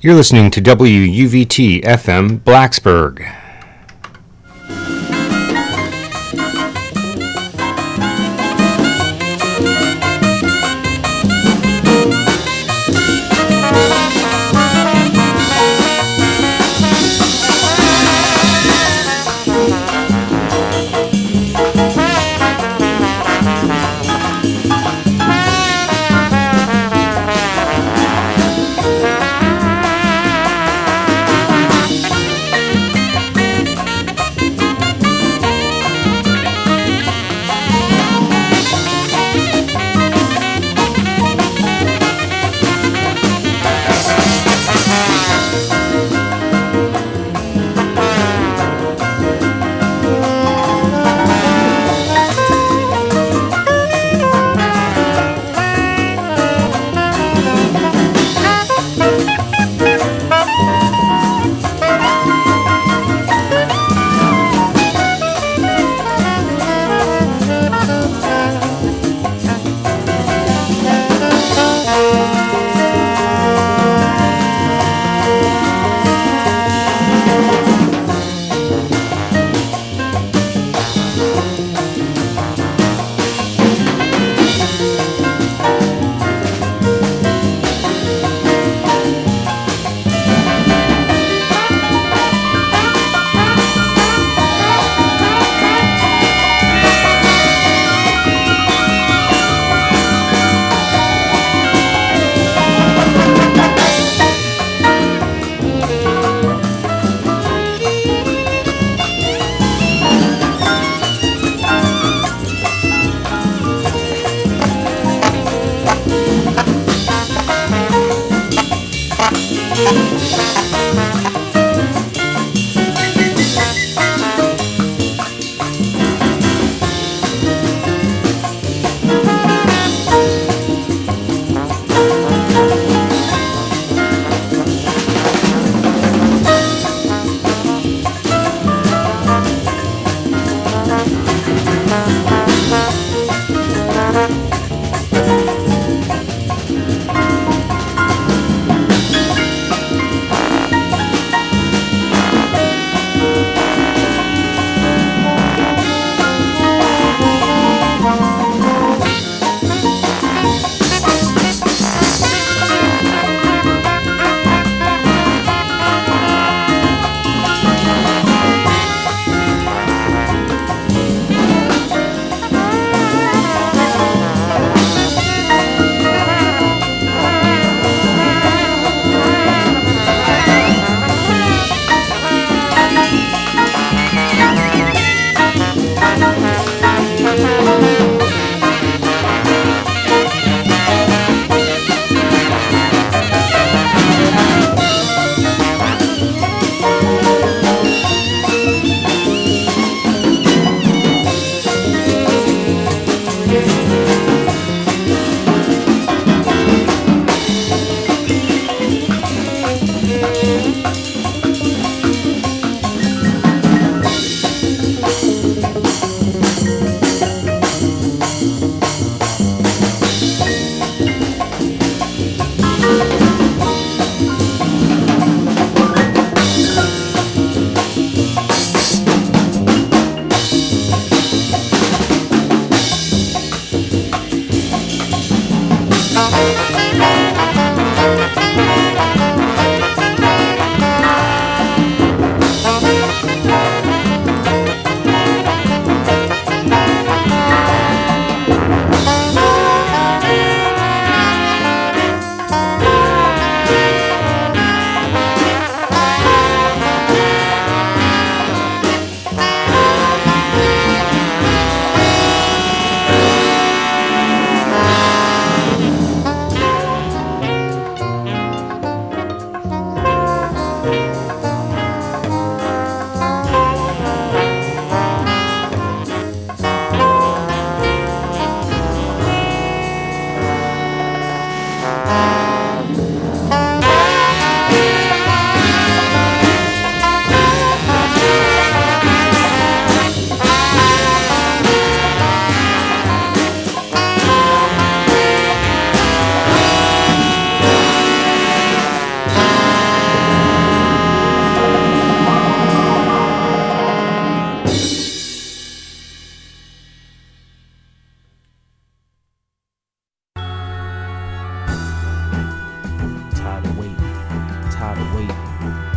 You're listening to WUVT FM Blacksburg.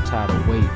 tired of waiting.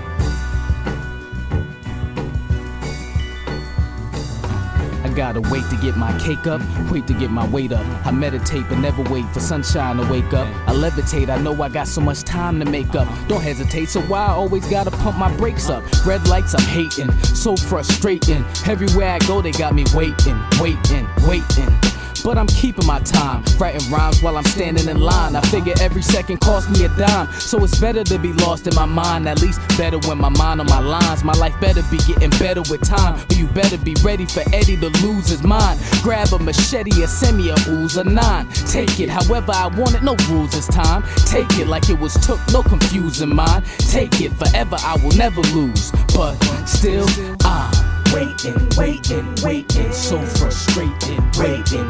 I gotta wait to get my cake up, wait to get my weight up. I meditate but never wait for sunshine to wake up. I levitate, I know I got so much time to make up. Don't hesitate, so why I always gotta pump my brakes up? Red lights, I'm hating, so frustrating. Everywhere I go, they got me waiting. But I'm keeping my time, writing rhymes while I'm standing in line. I figure every second costs me a dime, so it's better to be lost in my mind. At least better when my mind on my lines. My life better be getting better with time, but you better be ready for Eddie to lose his mind. Grab a machete, a semi, a ooze, a nine. Take it however I want it, no rules this time. Take it like it was took, no confusing mind. Take it forever, I will never lose. But still, I'm waiting, so frustrating. Waiting,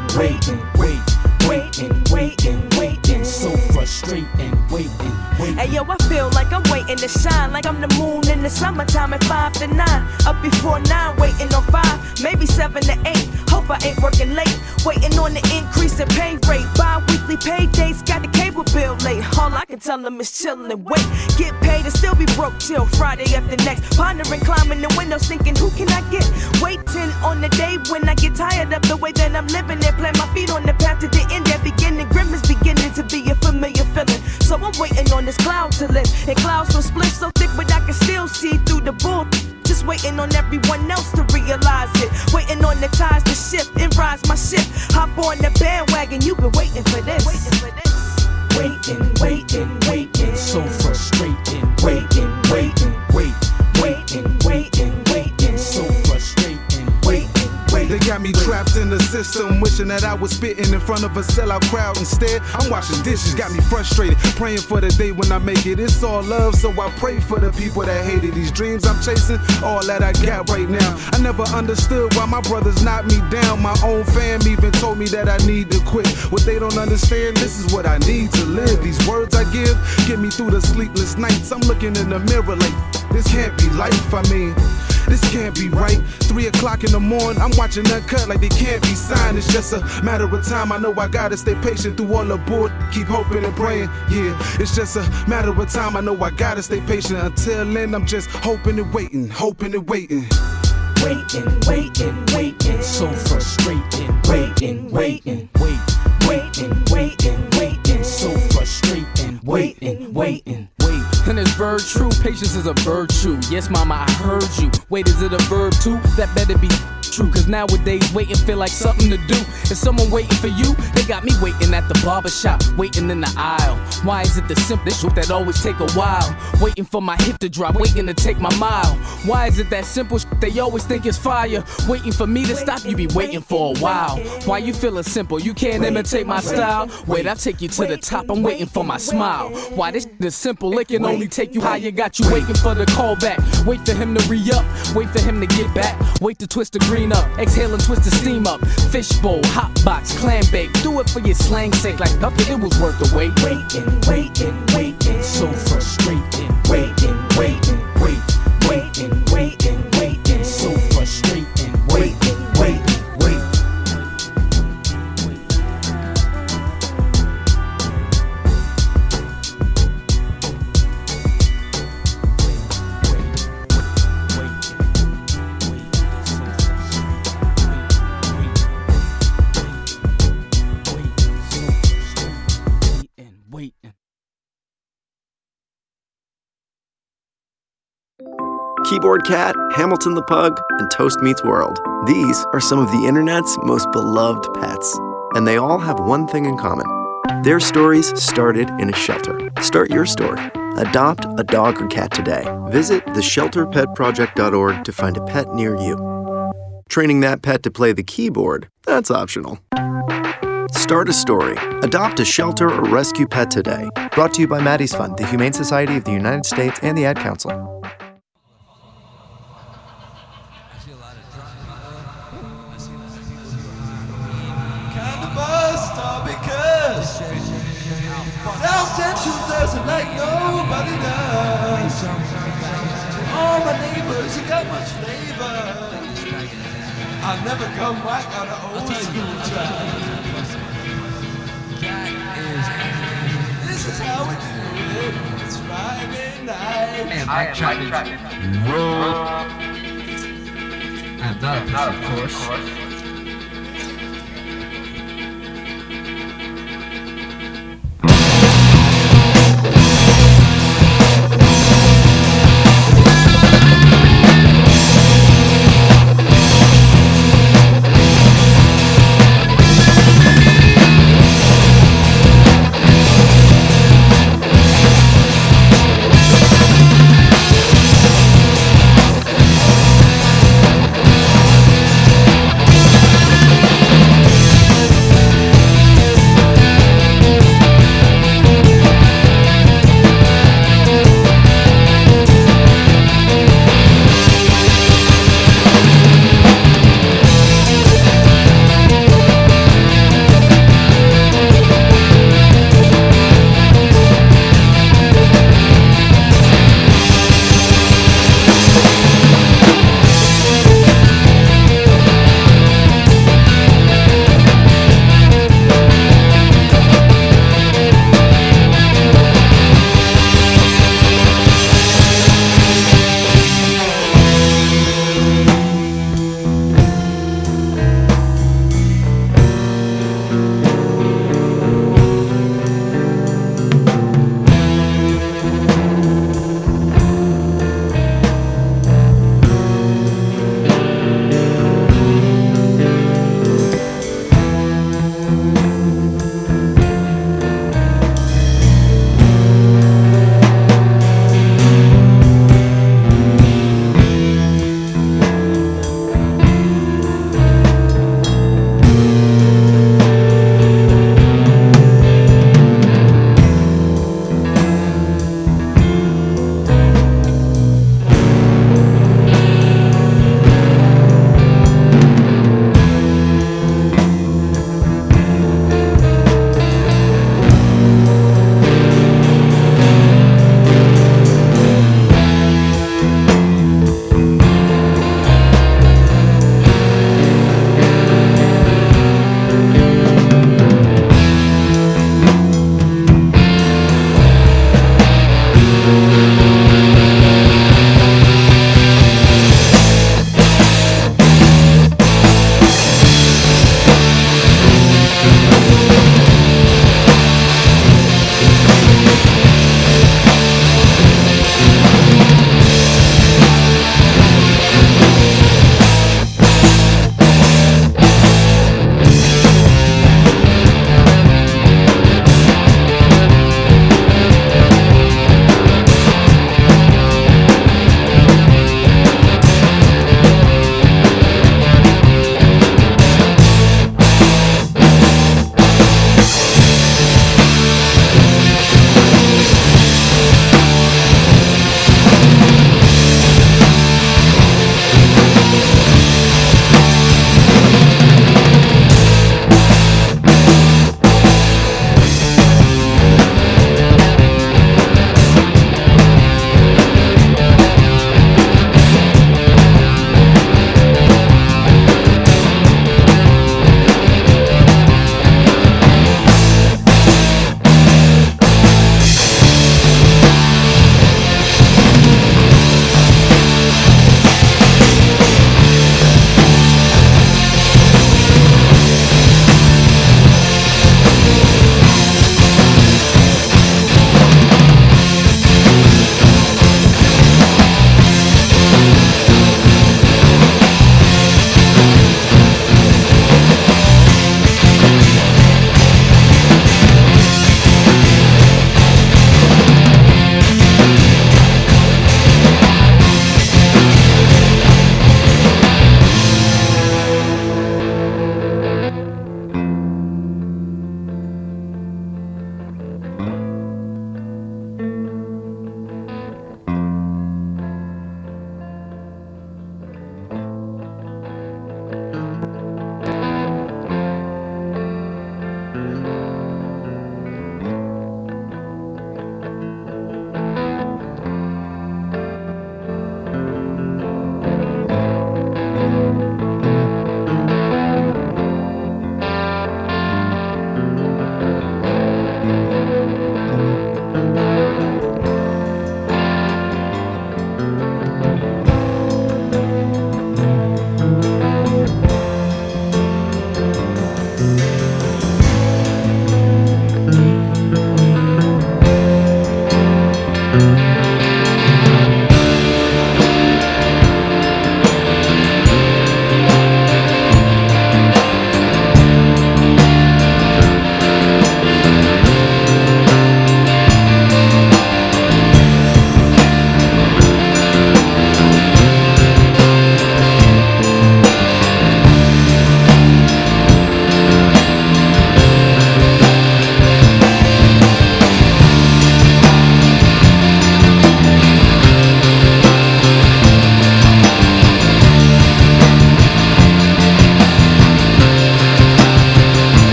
so frustrating. Waiting. Hey yo, I feel like I'm waiting to shine, like I'm the moon in the summertime at 5 to 9. Up before 9, waiting on 5, maybe 7 to 8. Hope I ain't working late, waiting on the increase in pay rate. Bi-weekly paydays, got the cable bill late. All I can tell them is chillin' and wait. Get paid and still be broke till Friday after next. Pondering, climbing the windows, thinking who can I get? Waiting on the day when I get tired of the way that I'm living and plant my feet on the path to the end. That beginning, grim is beginning to be a familiar feeling. So I'm waiting on this cloud to lift. And clouds don't split so thick, but I can still see through the bull. Just waiting on everyone else to realize it. Waiting on the tides to shift and rise my ship. Hop on the bandwagon, you've been waiting for this. Waiting, so frustrating. Waiting, so frustrating. They got me trapped in the system, wishing that I was spitting in front of a sellout crowd. Instead, I'm washing dishes, got me frustrated, praying for the day when I make it. It's all love, so I pray for the people that hated. These dreams I'm chasing, all that I got right now. I never understood why my brothers knocked me down. My own fam even told me that I need to quit. What they don't understand, this is what I need to live. These words I give, get me through the sleepless nights. I'm looking in the mirror like, this can't be life, I mean, this can't be right. 3 o'clock in the morning, I'm watching Uncut like they can't be signed. It's just a matter of time. I know I gotta stay patient through all the board. Keep hoping and praying, yeah. It's just a matter of time. I know I gotta stay patient. Until then, I'm just hoping and waiting. Waiting, So frustrating. Waiting, So frustrating. Waiting. And it's very true, patience is a virtue. Yes, mama, I heard you. Wait, is it a verb too? That better be true, cause nowadays waiting feel like something to do. If someone waiting for you, they got me waiting at the barbershop, waiting in the aisle. Why is it the simplest shit that always take a while? Waiting for my hit to drop, waiting to take my mile. Why is it that simple shit they always think is fire? Waiting for me to stop, you be waiting for a while. Why you feeling simple, you can't imitate my style? Wait, I'll take you to the top, I'm waiting for my smile. Why this shit is simple, it can only take you higher. Got you waiting for the call back, wait for him to re-up, wait for him to get back, wait to twist the green up, exhale and twist the steam up. Fishbowl, hot box, clam bake, do it for your slang sake like nothing, it was worth the wait. Waiting, So frustrating. waiting, So frustrating. waiting. Keyboard Cat, Hamilton the Pug, and Toast Meets World. These are some of the internet's most beloved pets. And they all have one thing in common. Their stories started in a shelter. Start your story. Adopt a dog or cat today. Visit theshelterpetproject.org to find a pet near you. Training that pet to play the keyboard, that's optional. Start a story. Adopt a shelter or rescue pet today. Brought to you by Maddie's Fund, the Humane Society of the United States, and the Ad Council. Like nobody does. All my neighbors, you got much flavor. I'll never come back on an old school track. This is how we do it. It's Friday night. am Mike Chapman. Roll. I am not a pussy, of course.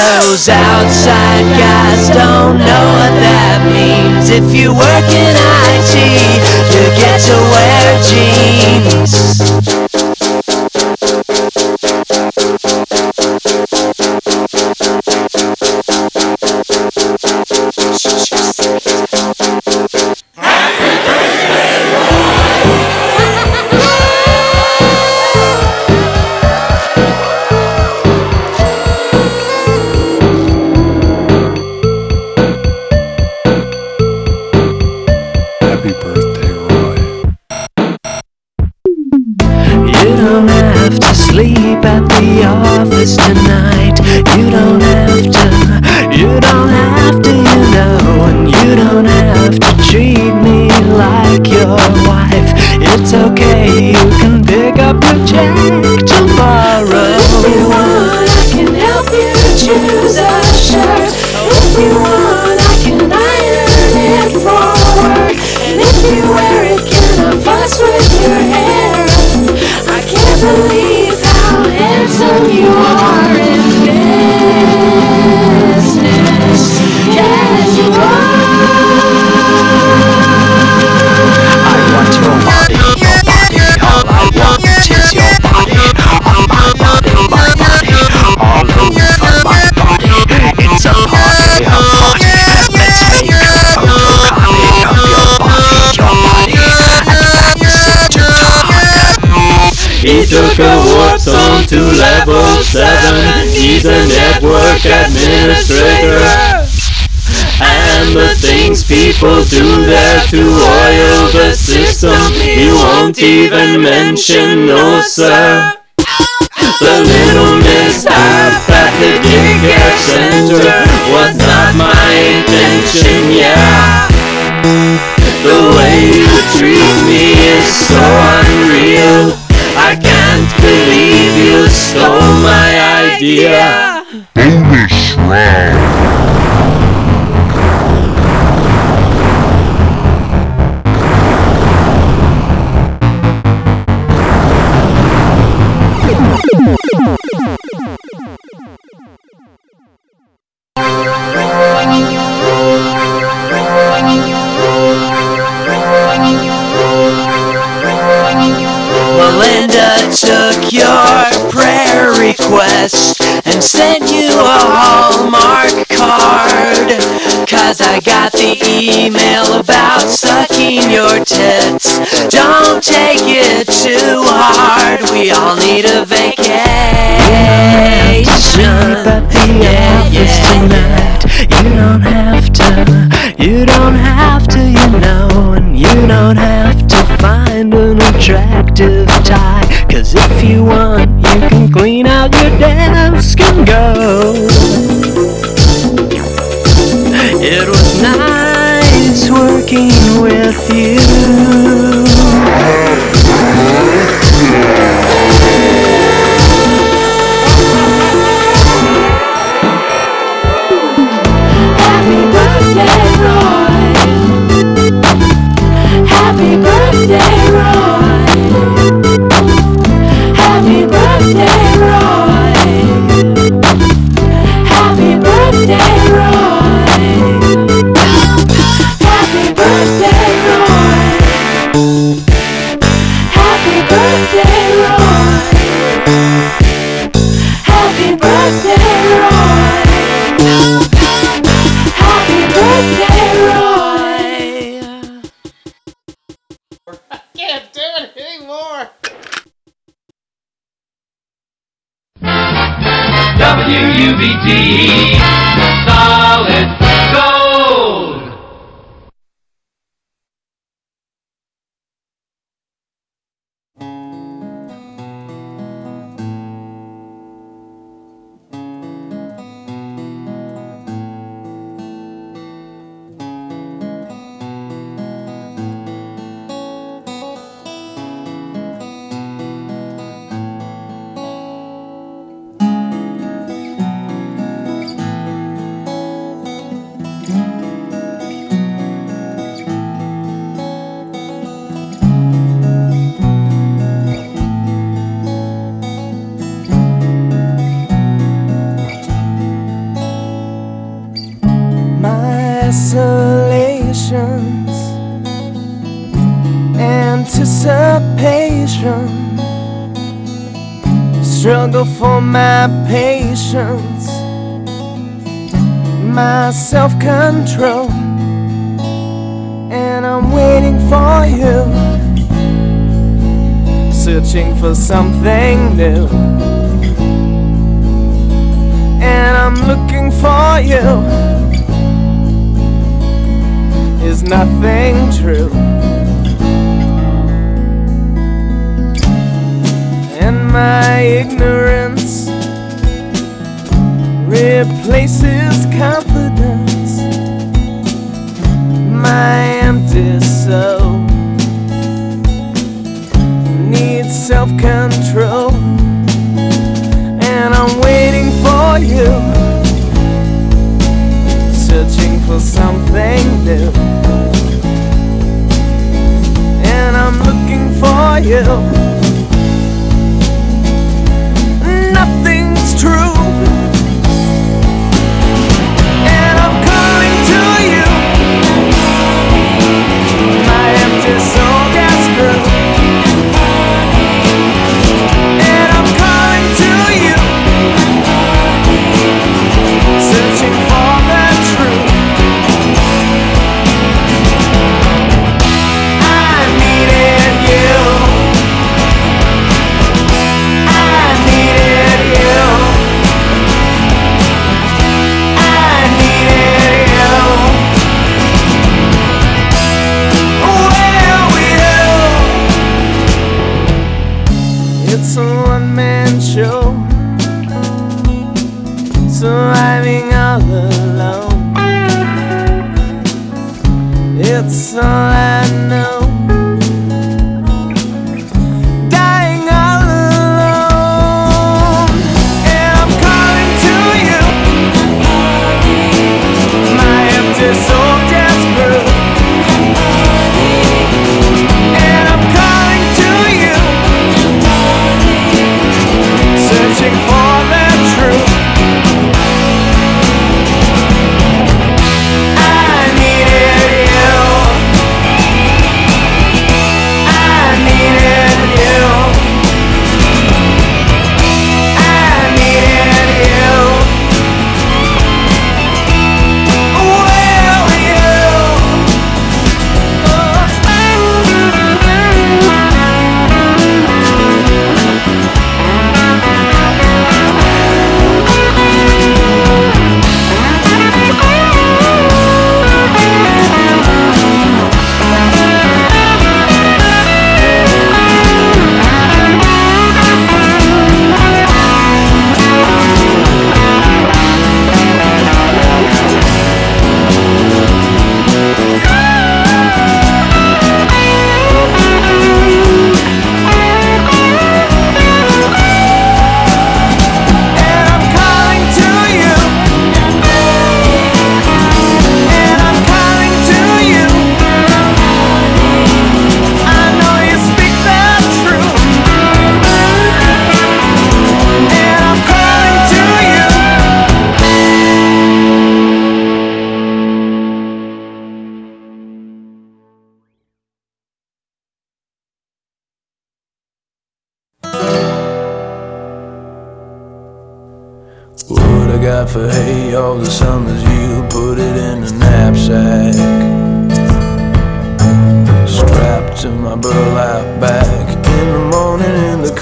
Those outside guys don't know what that means. If you work in IT, you get to wear jeans. Happy birthday, Roy. You don't have to sleep at the office tonight. You don't have to, you know, and you don't have to treat me like your wife. It's okay, you can pick up your check tomorrow. If you want, I can help you choose a shirt. If you want, I can iron it forward. And if you wear it, can I fuss with your hair? I can't believe how handsome you are in business. Casual. I want your body, all I want is your body. On my body, all over my body. It's a party, let's make a photocopy of your body, and send to Todd. He took a warp zone to level 7. He's a network administrator. And the things people do there to oil the system, he won't even mention, no sir. The little mishap at the daycare center was not my intention, yeah. The way you treat me is so unreal. I can't believe you stole my idea. Bonus round. Melinda took your prayer request and sent you a Hallmark card. 'Cause I got the email about sucking your tits. Don't take it too hard, we all need a vacation. Tonight. You don't have to, you know, and you don't have to find an attractive tie. 'Cause if you want, you can clean out your desk and go. It was nice working with you. Happy birthday, Roy. Happy birthday, Roy. Happy birthday, Roy. Happy birthday, Roy. Happy birthday, Roy. Happy birthday, Roy. Happy birthday, Roy. Happy birthday, Roy. I can't do it anymore. WUBT Solid Gold. desolations, anticipation, struggle for my patience, my self-control, and I'm waiting for you, searching for something new, and I'm looking for you. Is nothing true? And my ignorance replaces confidence. My empty soul needs self-control, and I'm waiting for you, searching for something new, and I'm looking for you. Nothing's true, and I'm calling to you. My empty soul gets through, and I'm calling to you, searching for the truth. I needed you. I needed you. I needed you. Well, it's a one-man show, surviving all alone. It's all I know. Dying all alone, and I'm calling to you. My empty soul just grew, and I'm calling to you, searching for the truth. I needed you. I needed you. I needed you. Well, what I got for hay all the summers, you put it in a knapsack, strapped to my burlap back. In the morning in the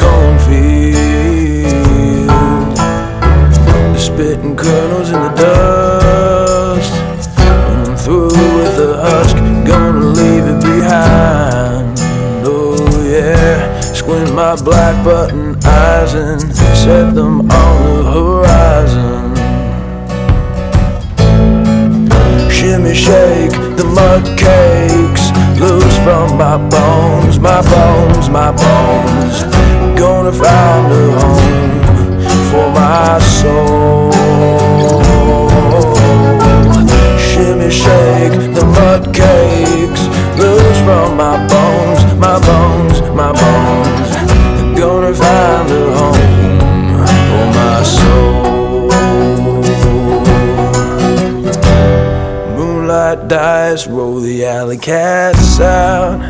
cornfield, spitting kernels in the dust. When I'm through with the husk, gonna leave it behind. Oh yeah, squint my black button eyes and set them on the horizon. Shimmy shake the mud cakes loose from my bones, my bones, my bones. Gonna find a home for my soul. Shimmy shake the mud cakes loose from my bones, my bones, my bones. Gonna find a home for my soul. Moonlight the dice, roll the alley cats out.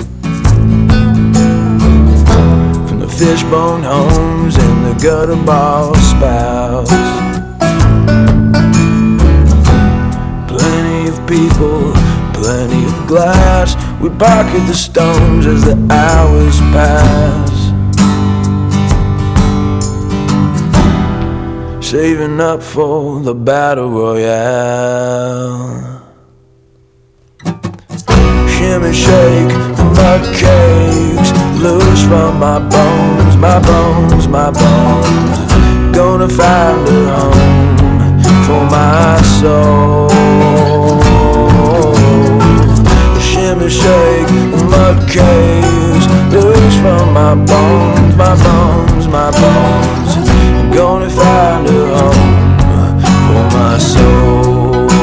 From the fishbone homes and the gutter ball spouts. Plenty of people, plenty of glass. We pocket the stones as the hours pass. Saving up for the battle royale. Shimmy shake the mud cakes, loose from my bones, my bones, my bones. Gonna find a home for my soul. Shimmy shake the mud cakes, loose from my bones, my bones, my bones. Gonna find a home for my soul.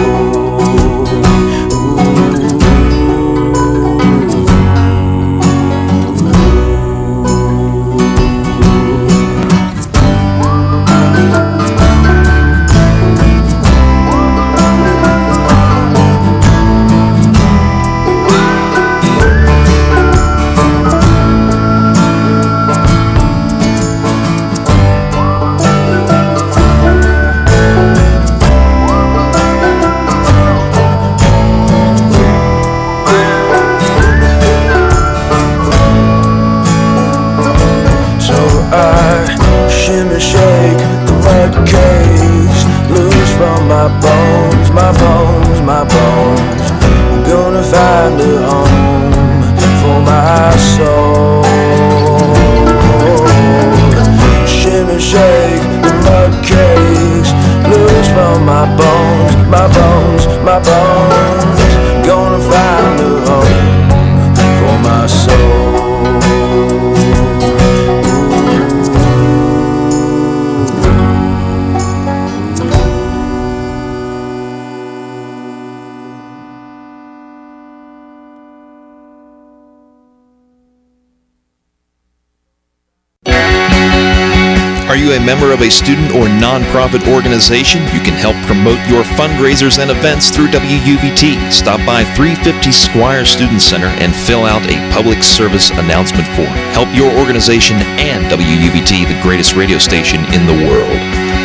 My bones, my bones, my bones. I'm gonna find a home for my soul. Shimmy shake the mud cakes, loose from my bones, my bones, my bones. Gonna find a home for my soul. Are you a member of a student or nonprofit organization? You can help promote your fundraisers and events through WUVT. Stop by 350 Squire Student Center and fill out a public service announcement form. Help your organization and WUVT, the greatest radio station in the world.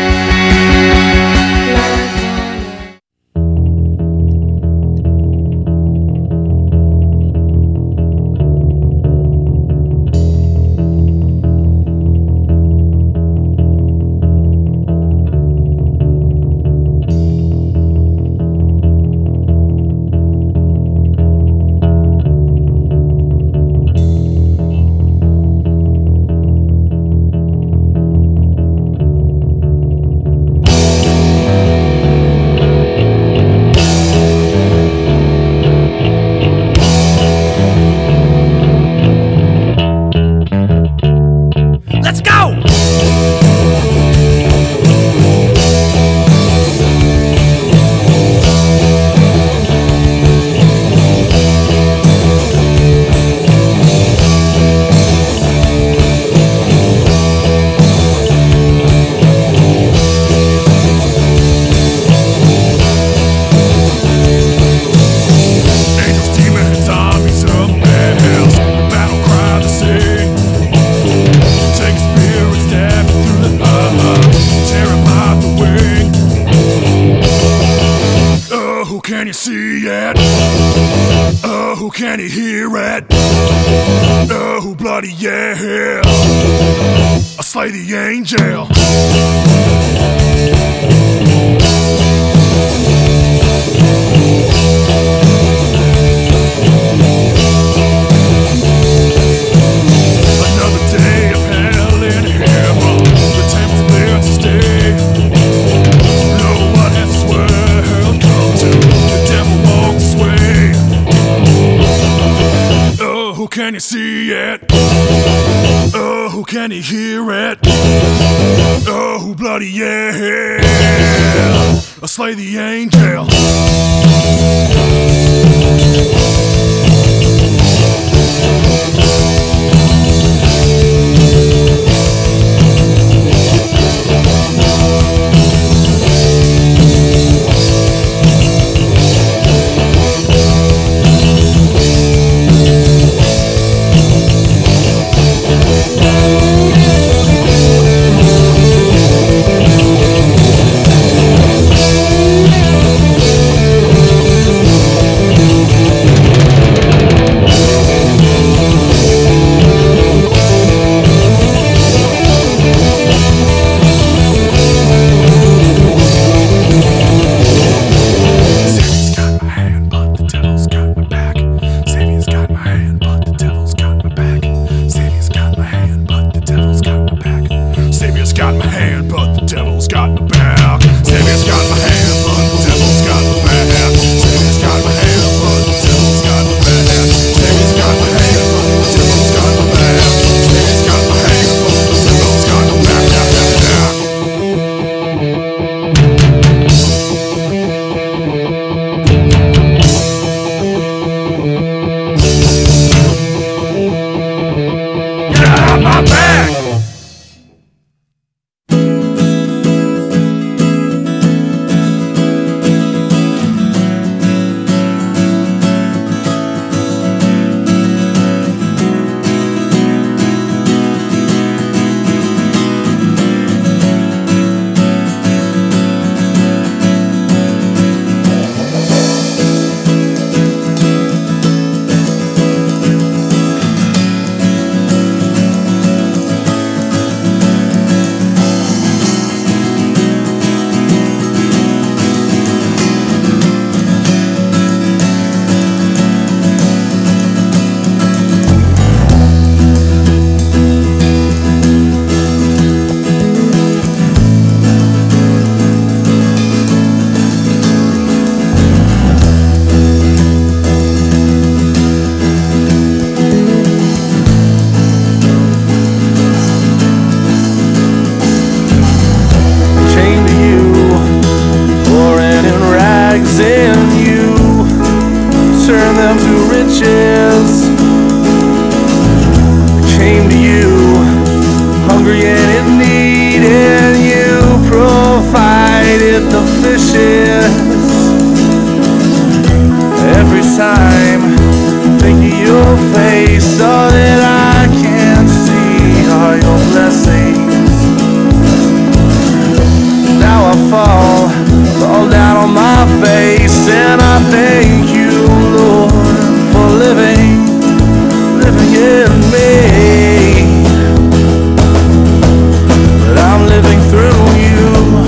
Can you hear it? Oh, bloody yeah! I slay the angel. Another day of hell in heaven. The temple's there to stay. Know what has this world come to? The devil walks away. Oh, can you see it? Oh, can you hear it? Oh, bloody yeah! I slay the angel. riches. I came to you, hungry and in need, and you provided the fishes. Every time I think of your face, all that I can see are your blessings. Now I fall down on my face, and I thank you, Lord, for living in me. But I'm living through you,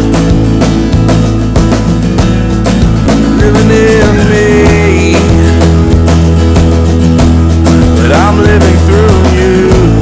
living in me. But I'm living through you.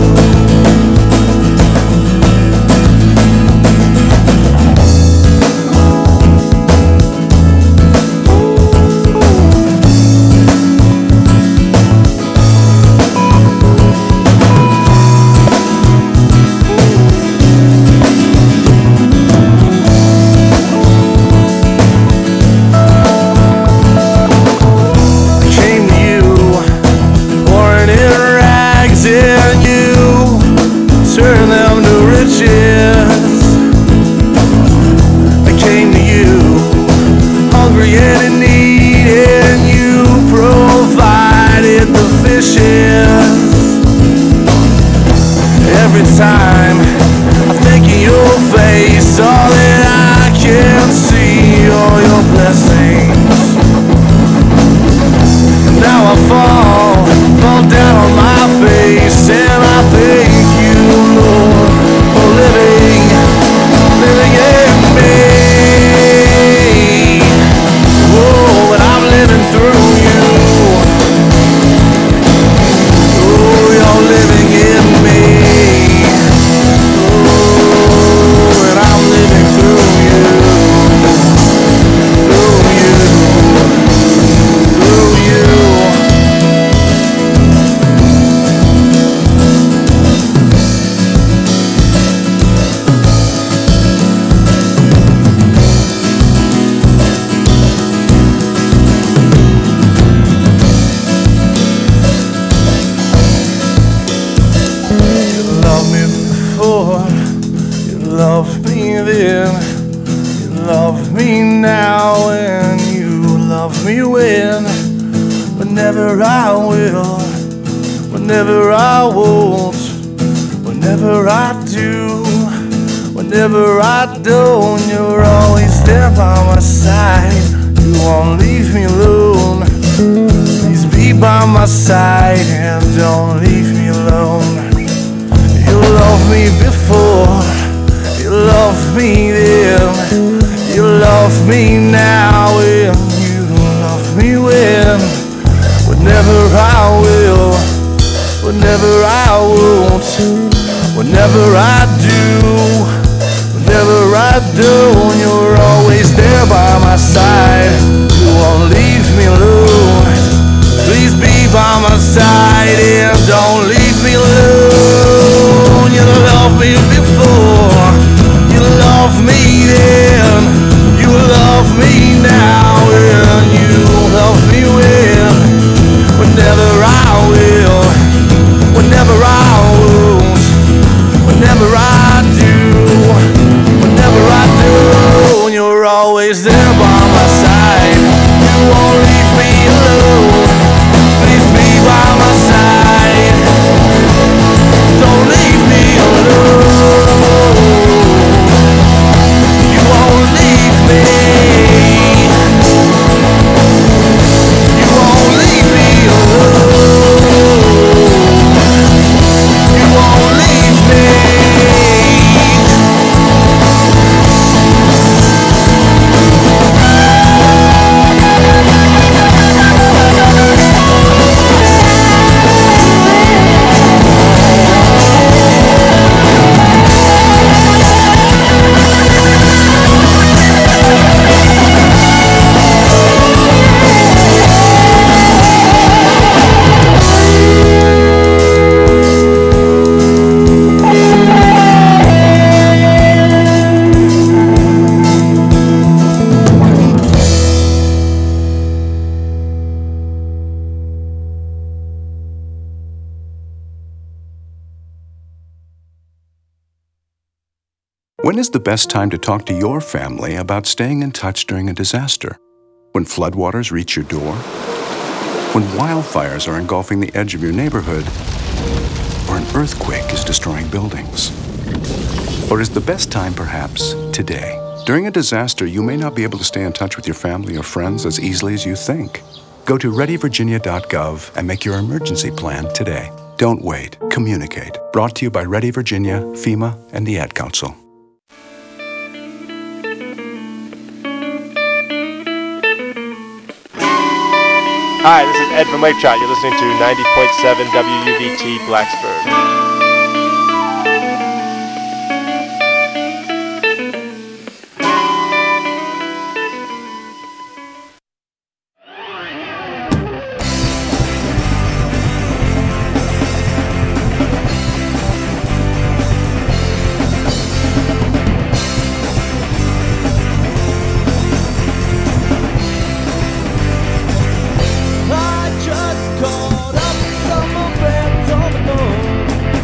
Every time I think of your face, all that I can see are your blessings. Now I fall down on my face, and I thank you, Lord, for living in me. Oh, but I'm living through you. Oh, you're living in me. Whenever I will, whenever I won't, whenever I do, whenever I don't, you're always there by my side. You won't leave me alone. Please be by my side and don't leave me alone. You loved me before, you loved me then, you love me now, and you love me when. Whenever I will, whenever I won't, whenever I do, whenever I don't, you're always there by my side. You won't leave me alone. Please be by my side and don't leave me alone. You loved me before, you loved me then, you love me now, and you love me when. Whenever I will, whenever I won't, whenever I do, whenever I do, you're always there by my side. You won't leave me alone. Please be by my side. Don't leave me alone. You won't leave me. You won't leave me alone. You won't leave me. When is the best time to talk to your family about staying in touch during a disaster? When floodwaters reach your door? When wildfires are engulfing the edge of your neighborhood? Or an earthquake is destroying buildings? Or is the best time perhaps today? During a disaster, you may not be able to stay in touch with your family or friends as easily as you think. Go to readyvirginia.gov and make your emergency plan today. Don't wait. Communicate. Brought to you by Ready Virginia, FEMA, and the Ad Council. Hi, this is Ed from Lake Trout. You're listening to 90.7 WUVT Blacksburg. I just caught up some of friends on the phone.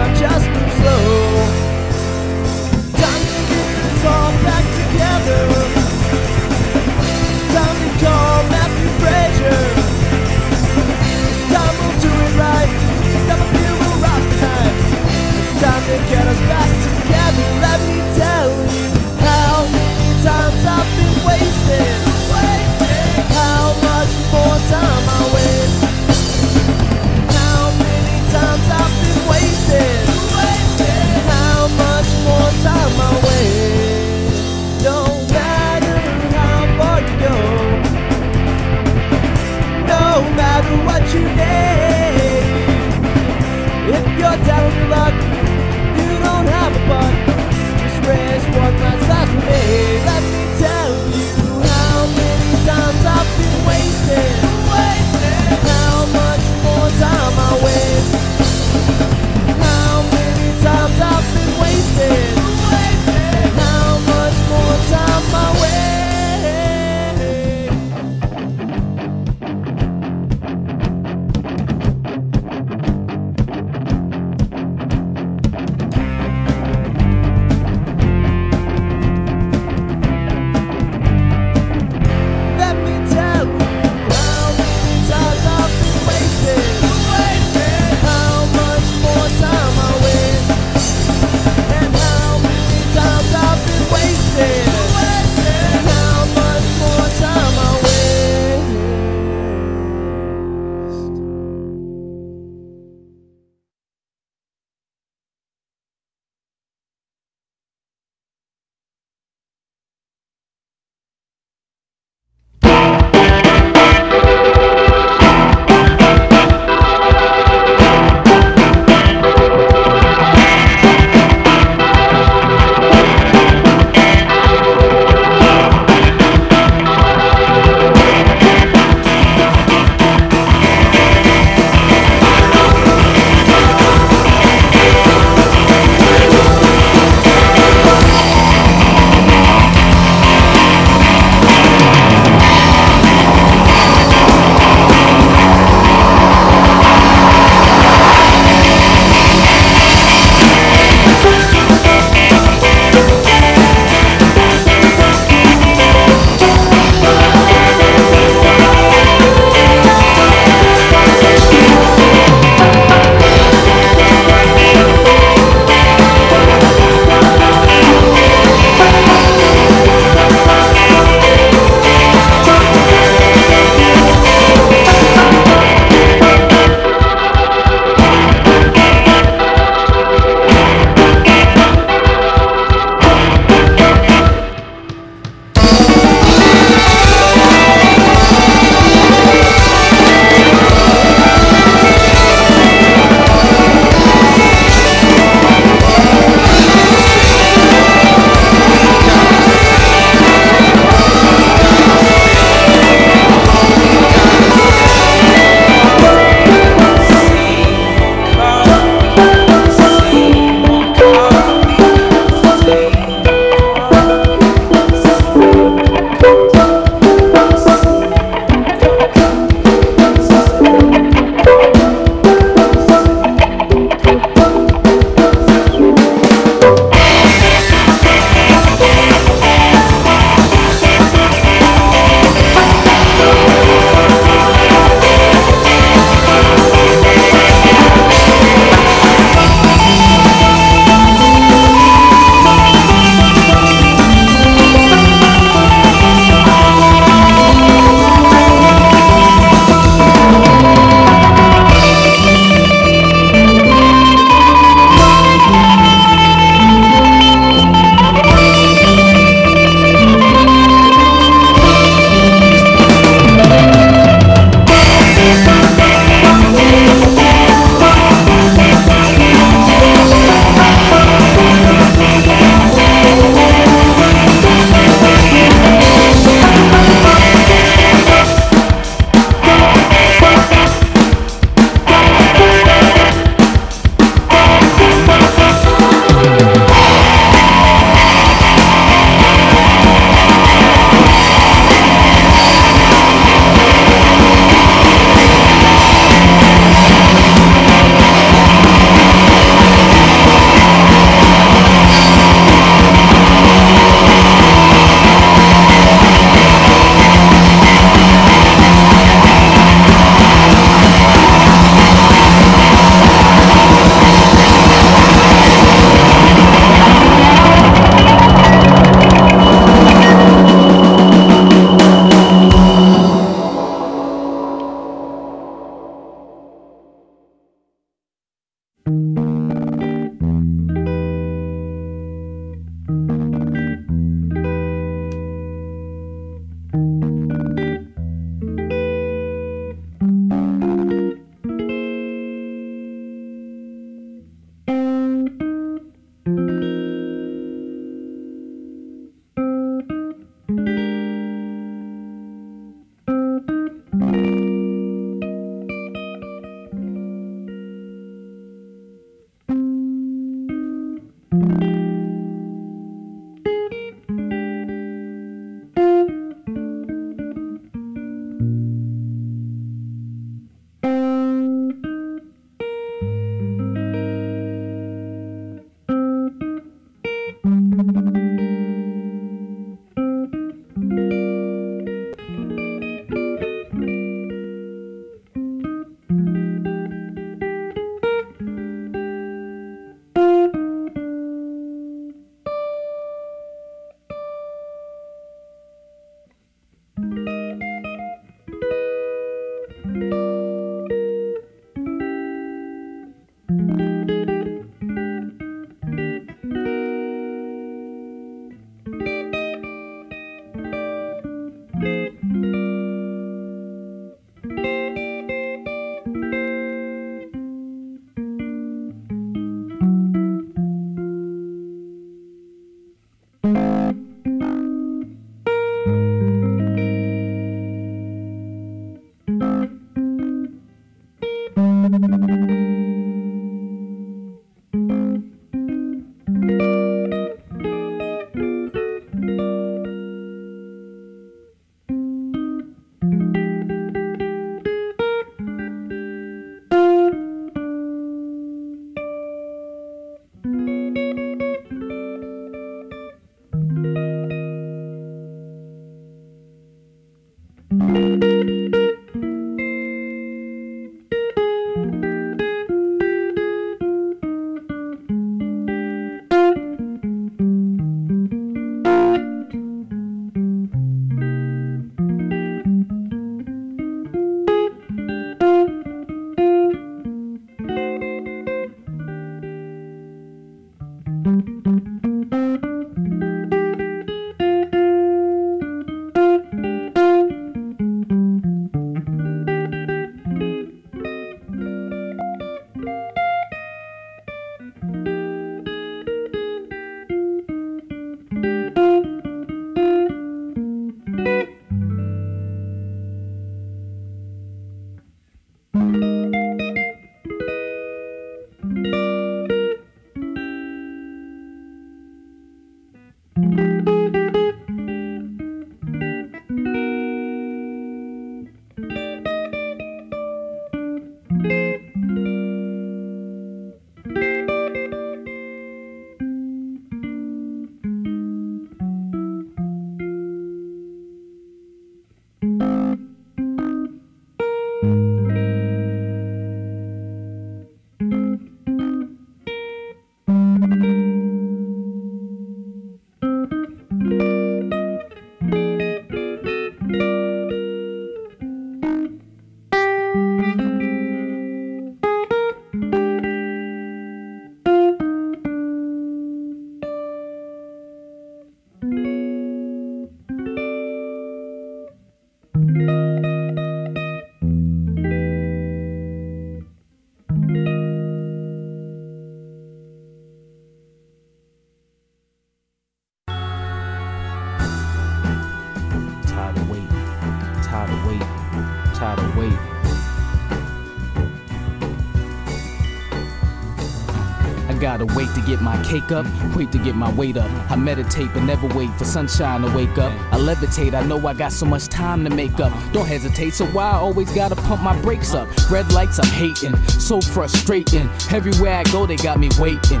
Gotta wait to get my cake up, wait to get my weight up. I meditate but never wait for sunshine to wake up. I levitate, I know I got so much time to make up. Don't hesitate, so why I always gotta pump my brakes up? Red lights, I'm hating, so frustrating. Everywhere I go, they got me waiting.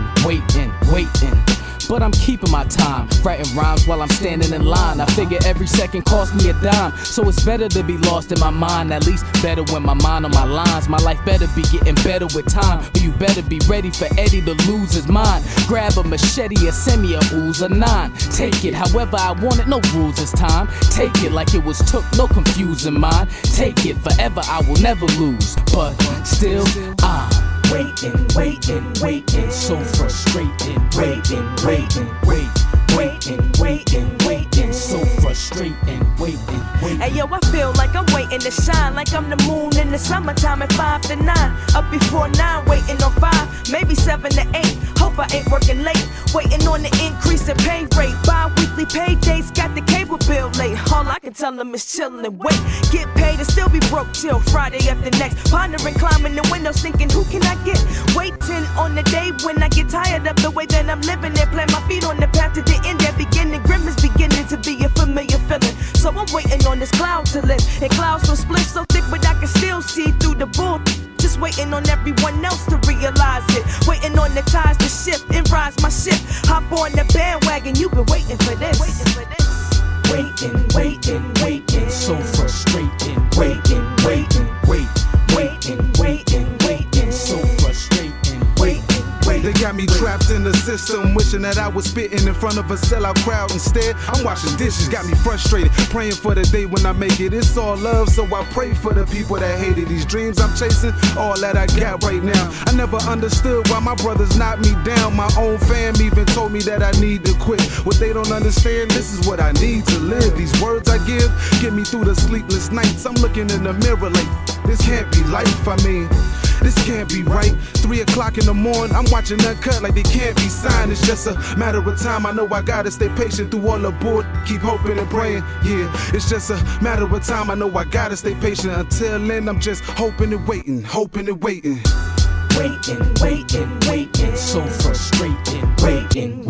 But I'm keeping my time, writing rhymes while I'm standing in line. I figure every second costs me a dime, so it's better to be lost in my mind. At least better when my mind on my lines. My life better be getting better with time, but you better be ready for Eddie to lose his mind. Grab a machete, a semi, a ooze, a nine. Take it however I want it, no rules this time. Take it like it was took, no confusing mind. Take it forever, I will never lose, but still I'm waiting. waiting, so frustrating. Waiting, so frustrating. Waiting. Hey yo, I feel like I'm waiting to shine, like I'm the moon in the summertime at 5 to 9. Up before 9, waiting on 5, maybe 7 to 8. Hope I ain't working late, waiting on the increase in pay rate. Bi-weekly paydays, got the cable bill late. All I can tell them is chill and wait. Get paid and still be broke till Friday after next. Pondering, climbing the windows, thinking who can I get? Waiting on the day when I get tired of the way that I'm living and plant my feet on the path to the end. That beginning, grim is beginning to be a familiar feeling. So I'm waiting on this cloud to lift. And clouds will split so thick, but I can still see through the bull. Just waiting on everyone else to realize it. Waiting on the tides to shift and rise my ship. Hop on the bandwagon, you've been waiting for this. Waiting, so frustrating. Waiting, so frustrating. They got me trapped in the system, wishing that I was spitting in front of a sellout crowd. Instead, I'm washing dishes, got me frustrated, praying for the day when I make it. It's all love, so I pray for the people that hated. These dreams I'm chasing, all that I got right now. I never understood why my brothers knocked me down. My own fam even told me that I need to quit. What they don't understand, this is what I need to live. These words I give, get me through the sleepless nights. I'm looking in the mirror like, this can't be life, I mean, this can't be right. 3 o'clock in the morning, I'm watching Uncut like they can't be signed. It's just a matter of time. I know I gotta stay patient through all the bull. Keep hoping and praying. Yeah, it's just a matter of time. I know I gotta stay patient. Until then, I'm just hoping and waiting, hoping and waiting. Waiting, so frustrating. Waiting,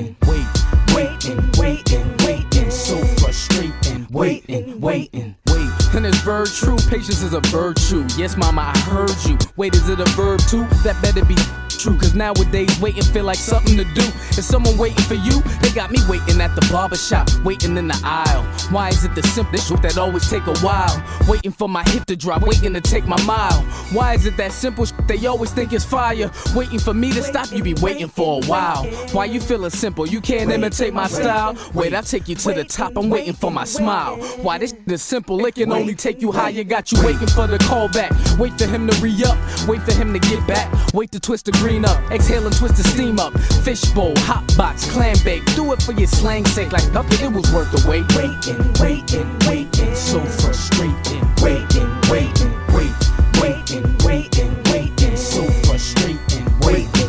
so frustrating. Waiting. And it's verb true, patience is a virtue. Yes, mama, I heard you. Wait, is it a verb too? That better be true, cause nowadays waiting feel like something to do. Is someone waiting for you? They got me waiting at the barbershop, waiting in the aisle. Why is it the simplest truth that always take a while? Waiting for my hip to drop, waiting to take my mile. Why is it that simple they always think is fire? Waiting for me to stop, you be waiting for a while. Why you feeling simple, you can't imitate my style? Wait, I'll take you to the top, I'm waiting for my smile. Why this is simple, it can only take you higher. Got you waiting for the call back. Wait for him to re-up, wait for him to get back. Wait to twist the green up, exhale and twist the steam up. Fishbowl, hot box, clam bake. Do it for your slang's sake, like nothing, it was worth the wait. Waiting, so frustrating. Waiting, so frustrating. Waiting.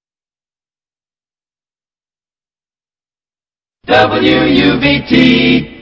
WUVT